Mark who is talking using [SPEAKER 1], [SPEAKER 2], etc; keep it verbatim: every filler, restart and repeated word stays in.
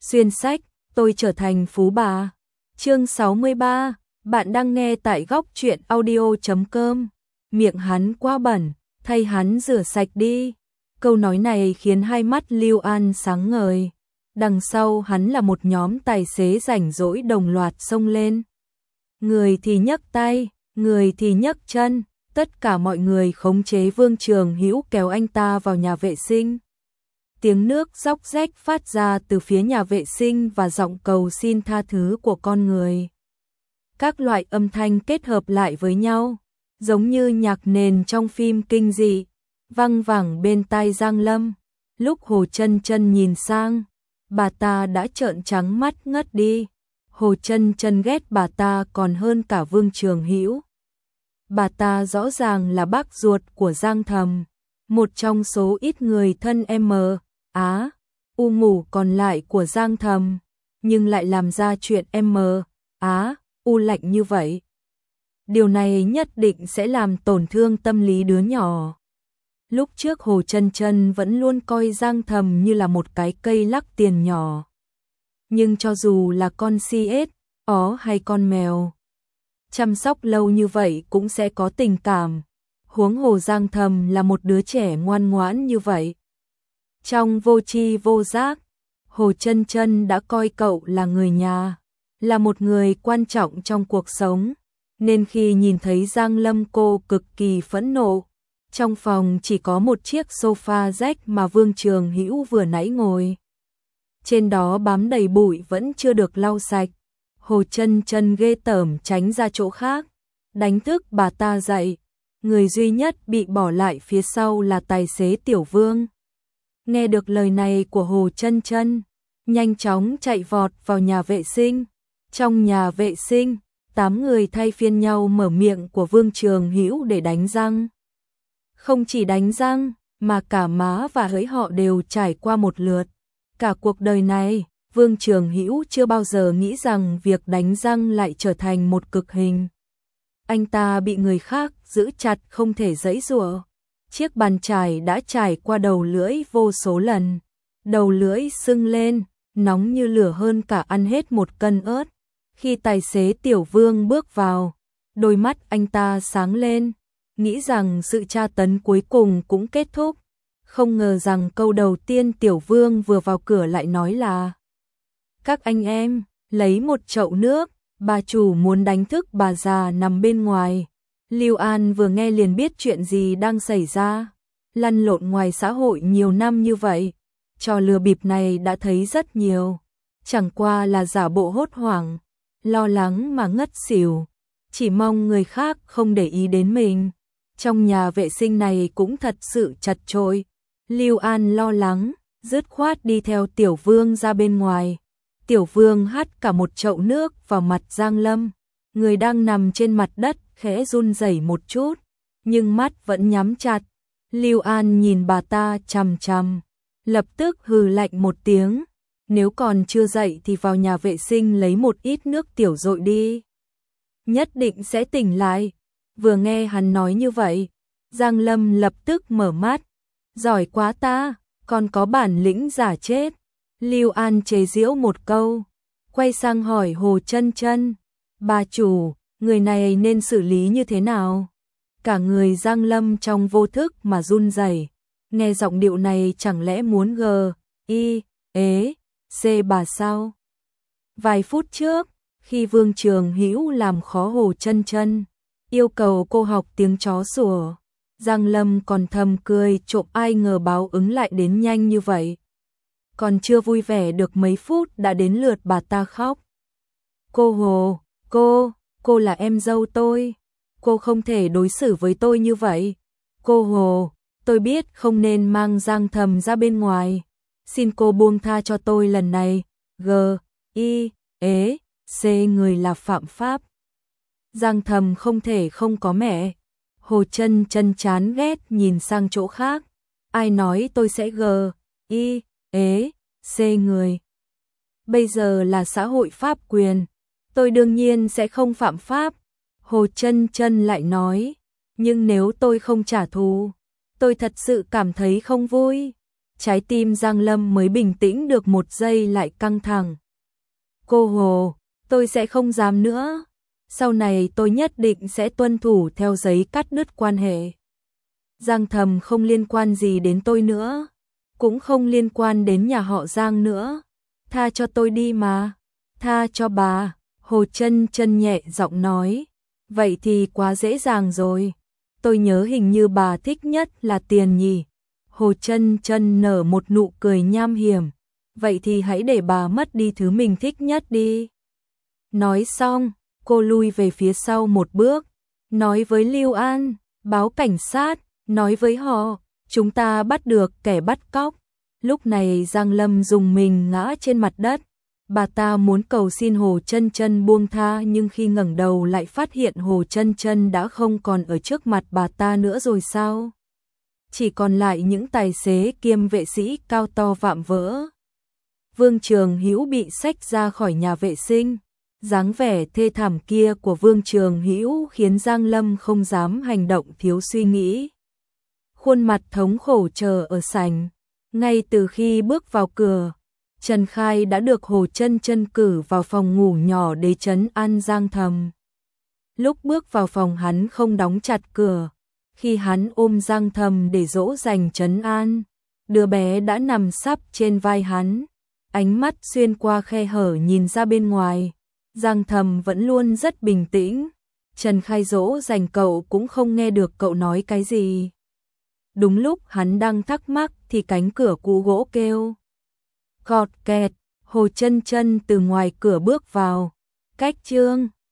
[SPEAKER 1] Xuyên sách, tôi trở thành phú bà. Chương sáu mươi ba, bạn đang nghe tại góc truyện audio chấm com. Miệng hắn quá bẩn, thay hắn rửa sạch đi. Câu nói này khiến hai mắt Lưu An sáng ngời. Đằng sau hắn là một nhóm tài xế rảnh rỗi đồng loạt xông lên. Người thì nhấc tay, người thì nhấc chân, tất cả mọi người khống chế Vương Trường Hữu kéo anh ta vào nhà vệ sinh. Tiếng nước róc rách phát ra từ phía nhà vệ sinh và giọng cầu xin tha thứ của con người. Các loại âm thanh kết hợp lại với nhau, giống như nhạc nền trong phim kinh dị, văng vẳng bên tai Giang Lâm. Lúc Hồ Chân Chân nhìn sang, bà ta đã trợn trắng mắt ngất đi. Hồ Chân Chân ghét bà ta còn hơn cả Vương Trường Hữu. Bà ta rõ ràng là bác ruột của Giang Thầm, một trong số ít người thân M, Á, U ngủ còn lại của Giang Thầm, nhưng lại làm ra chuyện M, Á, U lạnh như vậy. Điều này nhất định sẽ làm tổn thương tâm lý đứa nhỏ. Lúc trước Hồ Chân Chân vẫn luôn coi Giang Thầm như là một cái cây lắc tiền nhỏ. Nhưng cho dù là con si ếch, ó hay con mèo, chăm sóc lâu như vậy cũng sẽ có tình cảm. Huống hồ Giang Thầm là một đứa trẻ ngoan ngoãn như vậy. Trong vô tri vô giác, Hồ Chân Chân đã coi cậu là người nhà, là một người quan trọng trong cuộc sống, nên khi nhìn thấy Giang Lâm cô cực kỳ phẫn nộ. Trong phòng chỉ có một chiếc sofa rách mà Vương Trường Hữu vừa nãy ngồi. Trên đó bám đầy bụi vẫn chưa được lau sạch. Hồ Chân Chân ghê tởm tránh ra chỗ khác, đánh thức bà ta dậy. Người duy nhất bị bỏ lại phía sau là tài xế Tiểu Vương. Nghe được lời này của Hồ Chân Chân, nhanh chóng chạy vọt vào nhà vệ sinh. Trong nhà vệ sinh, tám người thay phiên nhau mở miệng của Vương Trường Hữu để đánh răng. Không chỉ đánh răng, mà cả má và hỡi họ đều trải qua một lượt. Cả cuộc đời này, Vương Trường Hữu chưa bao giờ nghĩ rằng việc đánh răng lại trở thành một cực hình. Anh ta bị người khác giữ chặt không thể giãy giụa. Chiếc bàn chải đã trải qua đầu lưỡi vô số lần. Đầu lưỡi sưng lên, nóng như lửa hơn cả ăn hết một cân ớt. Khi tài xế Tiểu Vương bước vào, đôi mắt anh ta sáng lên, nghĩ rằng sự tra tấn cuối cùng cũng kết thúc. Không ngờ rằng câu đầu tiên Tiểu Vương vừa vào cửa lại nói là: các anh em, lấy một chậu nước, bà chủ muốn đánh thức bà già nằm bên ngoài. Lưu An vừa nghe liền biết chuyện gì đang xảy ra. Lăn lộn ngoài xã hội nhiều năm như vậy, trò lừa bịp này đã thấy rất nhiều. Chẳng qua là giả bộ hốt hoảng, lo lắng mà ngất xỉu, chỉ mong người khác không để ý đến mình. Trong nhà vệ sinh này cũng thật sự chật chội. Lưu An lo lắng, dứt khoát đi theo Tiểu Vương ra bên ngoài. Tiểu Vương hắt cả một chậu nước vào mặt Giang Lâm, người đang nằm trên mặt đất khẽ run rẩy một chút, nhưng mắt vẫn nhắm chặt. Lưu An nhìn bà ta chằm chằm, lập tức hừ lạnh một tiếng, nếu còn chưa dậy thì vào nhà vệ sinh lấy một ít nước tiểu dội đi, nhất định sẽ tỉnh lại. Vừa nghe hắn nói như vậy, Giang Lâm lập tức mở mắt, giỏi quá ta, còn có bản lĩnh giả chết. Lưu An chế giễu một câu, quay sang hỏi Hồ Chân Chân: bà chủ, người này nên xử lý như thế nào? Cả người Giang Lâm trong vô thức mà run rẩy, nghe giọng điệu này chẳng lẽ muốn g, i, ế, c bà sao? Vài phút trước, khi Vương Trường Hữu làm khó Hồ Chân Chân, yêu cầu cô học tiếng chó sủa, Giang Lâm còn thầm cười trộm, ai ngờ báo ứng lại đến nhanh như vậy. Còn chưa vui vẻ được mấy phút đã đến lượt bà ta khóc. Cô Hồ, cô, cô là em dâu tôi, cô không thể đối xử với tôi như vậy. Cô Hồ, tôi biết không nên mang Giang Thầm ra bên ngoài, xin cô buông tha cho tôi lần này. G, I, ế, C người là phạm pháp. Giang Thầm không thể không có mẹ. Hồ Chân Chân chán ghét nhìn sang chỗ khác. Ai nói tôi sẽ G, I, ế, C người. Bây giờ là xã hội pháp quyền, tôi đương nhiên sẽ không phạm pháp. Hồ Chân Chân lại nói, nhưng nếu tôi không trả thù, tôi thật sự cảm thấy không vui. trái tim Giang Lâm mới bình tĩnh được một giây lại căng thẳng. Cô Hồ, tôi sẽ không dám nữa. Sau này tôi nhất định sẽ tuân thủ theo giấy cắt đứt quan hệ. Giang Thầm không liên quan gì đến tôi nữa, cũng không liên quan đến nhà họ Giang nữa. Tha cho tôi đi mà. Tha cho bà, Hồ Chân Chân nhẹ giọng nói. Vậy thì quá dễ dàng rồi. Tôi nhớ hình như bà thích nhất là tiền nhỉ. Hồ Chân Chân nở một nụ cười nham hiểm. Vậy thì hãy để bà mất đi thứ mình thích nhất đi. Nói xong, cô lui về phía sau một bước, nói với Lưu An, báo cảnh sát, nói với họ, chúng ta bắt được kẻ bắt cóc. Lúc này Giang Lâm dùng mình ngã trên mặt đất. Bà ta muốn cầu xin Hồ Chân Chân buông tha, nhưng khi ngẩng đầu lại phát hiện Hồ Chân Chân đã không còn ở trước mặt bà ta nữa rồi sao? Chỉ còn lại những tài xế kiêm vệ sĩ cao to vạm vỡ. Vương Trường Hữu bị xách ra khỏi nhà vệ sinh. Dáng vẻ thê thảm kia của Vương Trường Hữu khiến Giang Lâm không dám hành động thiếu suy nghĩ. Khuôn mặt thống khổ chờ ở sảnh. Ngay từ khi bước vào cửa, Trần Khai đã được Hồ Chân Chân cử vào phòng ngủ nhỏ để trấn an Giang Thầm. Lúc bước vào phòng hắn không đóng chặt cửa. Khi hắn ôm Giang Thầm để dỗ dành trấn an, đứa bé đã nằm sấp trên vai hắn, ánh mắt xuyên qua khe hở nhìn ra bên ngoài. Giang Thầm vẫn luôn rất bình tĩnh. Trần Khai dỗ dành cậu cũng không nghe được cậu nói cái gì. Đúng lúc hắn đang thắc mắc thì cánh cửa cũ gỗ kêu. Cọt kẹt, Hồ Chân Chân từ ngoài cửa bước vào. Cách Trương